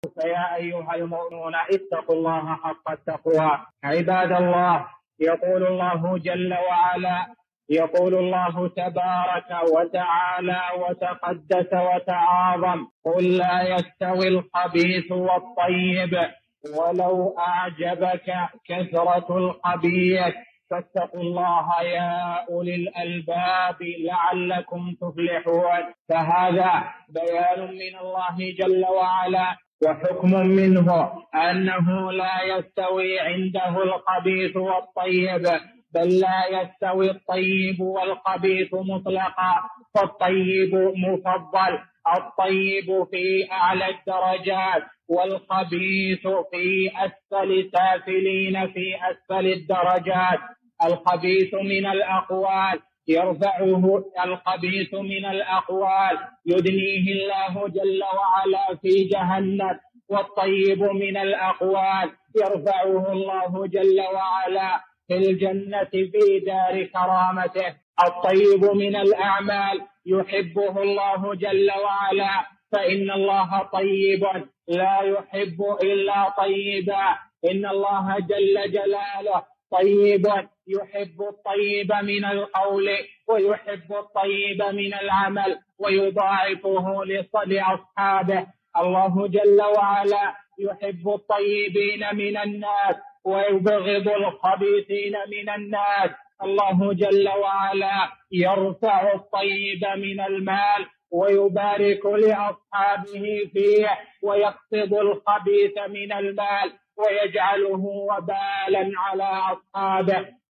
فيا أيها المؤمنون اتقوا الله حق التقوى. عباد الله، يقول الله جل وعلا، يقول الله تبارك وتعالى وتقدس وتعاظم: قل لا يستوي الخبيث والطيب ولو أعجبك كثرة الخبيث فاتقوا الله يا أولي الألباب لعلكم تفلحون. فهذا بيان من الله جل وعلا وحكم منه أنه لا يستوي عنده الخبيث والطيب، بل لا يستوي الطيب والخبيث مطلقا، فالطيب مفضل، الطيب في أعلى الدرجات والخبيث في أسفل سافلين في أسفل الدرجات. الخبيث من الأقوال يرفعه، الخبيث من الأقوال يدنيه الله جل وعلا في جهنم، والطيب من الأقوال يرفعه الله جل وعلا في الجنة في دار كرامته. الطيب من الأعمال يحبه الله جل وعلا، فإن الله طيب لا يحب إلا طيبا. إن الله جل جلاله طيب يحب الطيب من القول ويحب الطيب من العمل ويضاعفه لأصحابه. الله جل وعلا يحب الطيبين من الناس ويبغض الخبيثين من الناس. الله جل وعلا يرفع الطيب من المال ويبارك لأصحابه فيه، ويخفض الخبيث من المال ويجعله وبالا على أصحابه.